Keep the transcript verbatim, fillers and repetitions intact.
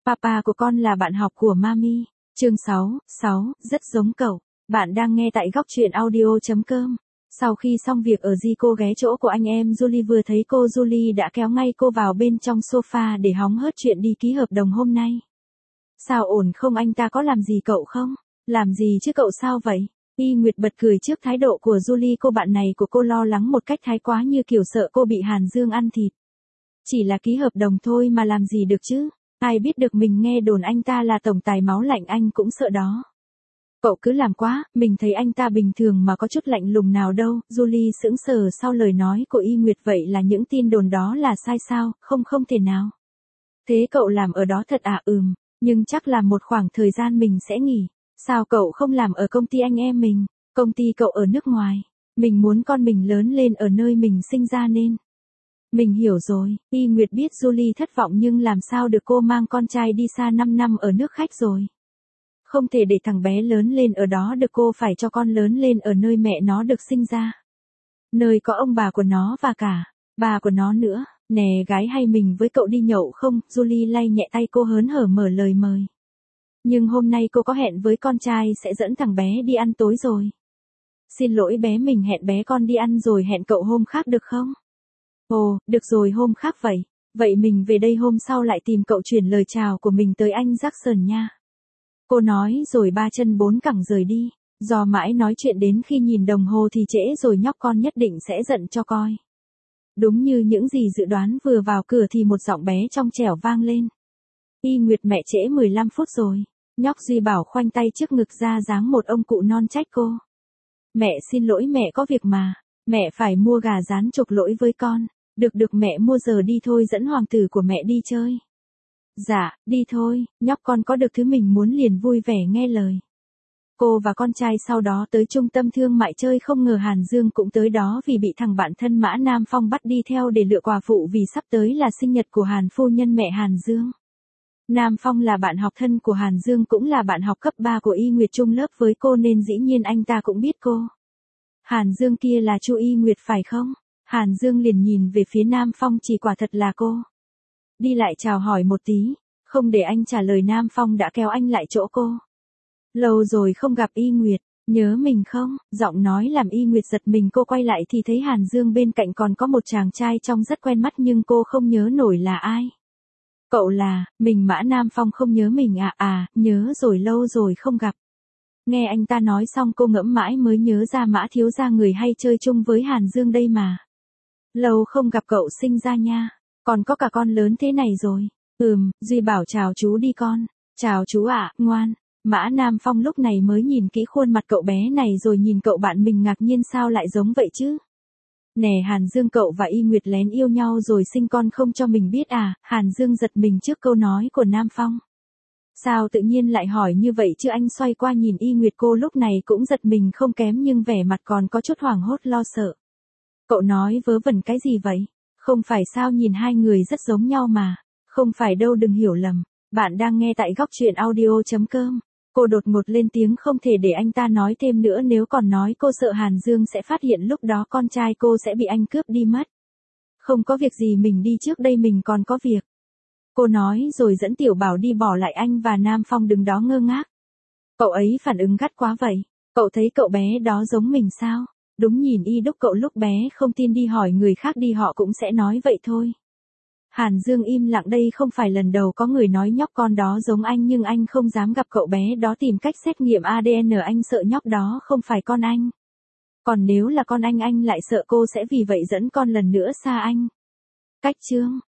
Papa của con là bạn học của Mami. Chương sáu, sáu, rất giống cậu. Bạn đang nghe tại góc truyện audio chấm com. Sau khi xong việc ở Di, cô ghé chỗ của anh em Julie, vừa thấy cô Julie đã kéo ngay cô vào bên trong sofa để hóng hớt chuyện đi ký hợp đồng hôm nay. Sao ổn không, anh ta có làm gì cậu không? Làm gì chứ cậu, sao vậy? Y Nguyệt bật cười trước thái độ của Julie. Cô bạn này của cô lo lắng một cách thái quá, như kiểu sợ cô bị Hàn Dương ăn thịt. Chỉ là ký hợp đồng thôi mà làm gì được chứ? Ai biết được, mình nghe đồn anh ta là tổng tài máu lạnh, anh cũng sợ đó. Cậu cứ làm quá, mình thấy anh ta bình thường mà có chút lạnh lùng nào đâu. Julie sững sờ sau lời nói của Y Nguyệt. Vậy là những tin đồn đó là sai sao? Không, không thể nào. Thế cậu làm ở đó thật à? Ừm, nhưng chắc là một khoảng thời gian mình sẽ nghỉ. Sao cậu không làm ở công ty anh em mình? Công ty cậu ở nước ngoài. Mình muốn con mình lớn lên ở nơi mình sinh ra nên. Mình hiểu rồi. Y Nguyệt biết Julie thất vọng, nhưng làm sao được, cô mang con trai đi xa năm năm ở nước khách rồi. Không thể để thằng bé lớn lên ở đó được, cô phải cho con lớn lên ở nơi mẹ nó được sinh ra. Nơi có ông bà của nó và cả bà của nó nữa. Nè gái, hay mình với cậu đi nhậu không? Julie lay nhẹ tay cô, hớn hở mở lời mời. Nhưng hôm nay cô có hẹn với con trai sẽ dẫn thằng bé đi ăn tối rồi. Xin lỗi bé, mình hẹn bé con đi ăn rồi, hẹn cậu hôm khác được không? Ồ, được rồi, hôm khác vậy. Vậy mình về đây hôm sau lại tìm cậu chuyển lời chào của mình tới anh Jackson nha. Cô nói rồi ba chân bốn cẳng rời đi. Do mãi nói chuyện đến khi nhìn đồng hồ thì trễ rồi, nhóc con nhất định sẽ giận cho coi. Đúng như những gì dự đoán, vừa vào cửa thì một giọng bé trong trẻo vang lên. Y Nguyệt, mẹ trễ mười lăm phút rồi. Nhóc Duy Bảo khoanh tay trước ngực ra dáng một ông cụ non trách cô. Mẹ xin lỗi, mẹ có việc mà. Mẹ phải mua gà rán chuộc lỗi với con. Được được, mẹ mua giờ đi thôi, dẫn hoàng tử của mẹ đi chơi. Dạ, đi thôi, nhóc con có được thứ mình muốn liền vui vẻ nghe lời. Cô và con trai sau đó tới trung tâm thương mại chơi, không ngờ Hàn Dương cũng tới đó vì bị thằng bạn thân Mã Nam Phong bắt đi theo để lựa quà phụ, vì sắp tới là sinh nhật của Hàn phu nhân mẹ Hàn Dương. Nam Phong là bạn học thân của Hàn Dương, cũng là bạn học cấp ba của Y Nguyệt, chung lớp với cô nên dĩ nhiên anh ta cũng biết cô. Hàn Dương kia là chu Y Nguyệt phải không? Hàn Dương liền nhìn về phía Nam Phong, chỉ quả thật là cô. Đi lại chào hỏi một tí, không để anh trả lời, Nam Phong đã kéo anh lại chỗ cô. Lâu rồi không gặp Y Nguyệt, nhớ mình không? Giọng nói làm Y Nguyệt giật mình, cô quay lại thì thấy Hàn Dương bên cạnh còn có một chàng trai trông rất quen mắt, nhưng cô không nhớ nổi là ai. Cậu là, mình Mã Nam Phong không nhớ mình à? À, nhớ rồi, lâu rồi không gặp. Nghe anh ta nói xong cô ngẫm mãi mới nhớ ra, Mã thiếu gia người hay chơi chung với Hàn Dương đây mà. Lâu không gặp cậu sinh ra nha, còn có cả con lớn thế này rồi. Ừm, Duy Bảo chào chú đi con. Chào chú ạ, ngoan. Mã Nam Phong lúc này mới nhìn kỹ khuôn mặt cậu bé này rồi nhìn cậu bạn mình ngạc nhiên, sao lại giống vậy chứ? Nè Hàn Dương, cậu và Y Nguyệt lén yêu nhau rồi sinh con không cho mình biết à? Hàn Dương giật mình trước câu nói của Nam Phong. Sao tự nhiên lại hỏi như vậy chứ? Anh xoay qua nhìn Y Nguyệt, cô lúc này cũng giật mình không kém nhưng vẻ mặt còn có chút hoảng hốt lo sợ. Cậu nói vớ vẩn cái gì vậy? Không phải sao, nhìn hai người rất giống nhau mà. Không phải đâu, đừng hiểu lầm. Bạn đang nghe tại góc truyện audio chấm com. Cô đột ngột lên tiếng, không thể để anh ta nói thêm nữa, nếu còn nói cô sợ Hàn Dương sẽ phát hiện, lúc đó con trai cô sẽ bị anh cướp đi mất. Không có việc gì, mình đi trước đây, mình còn có việc. Cô nói rồi dẫn Tiểu Bảo đi, bỏ lại anh và Nam Phong đứng đó ngơ ngác. Cậu ấy phản ứng gắt quá vậy. Cậu thấy cậu bé đó giống mình sao? Đúng, nhìn y đúc, cậu lúc bé không tin, đi hỏi người khác đi, họ cũng sẽ nói vậy thôi. Hàn Dương im lặng, đây không phải lần đầu có người nói nhóc con đó giống anh, nhưng anh không dám gặp cậu bé đó, tìm cách xét nghiệm a đê en, anh sợ nhóc đó không phải con anh. Còn nếu là con anh, anh lại sợ cô sẽ vì vậy dẫn con lần nữa xa anh. Cách chương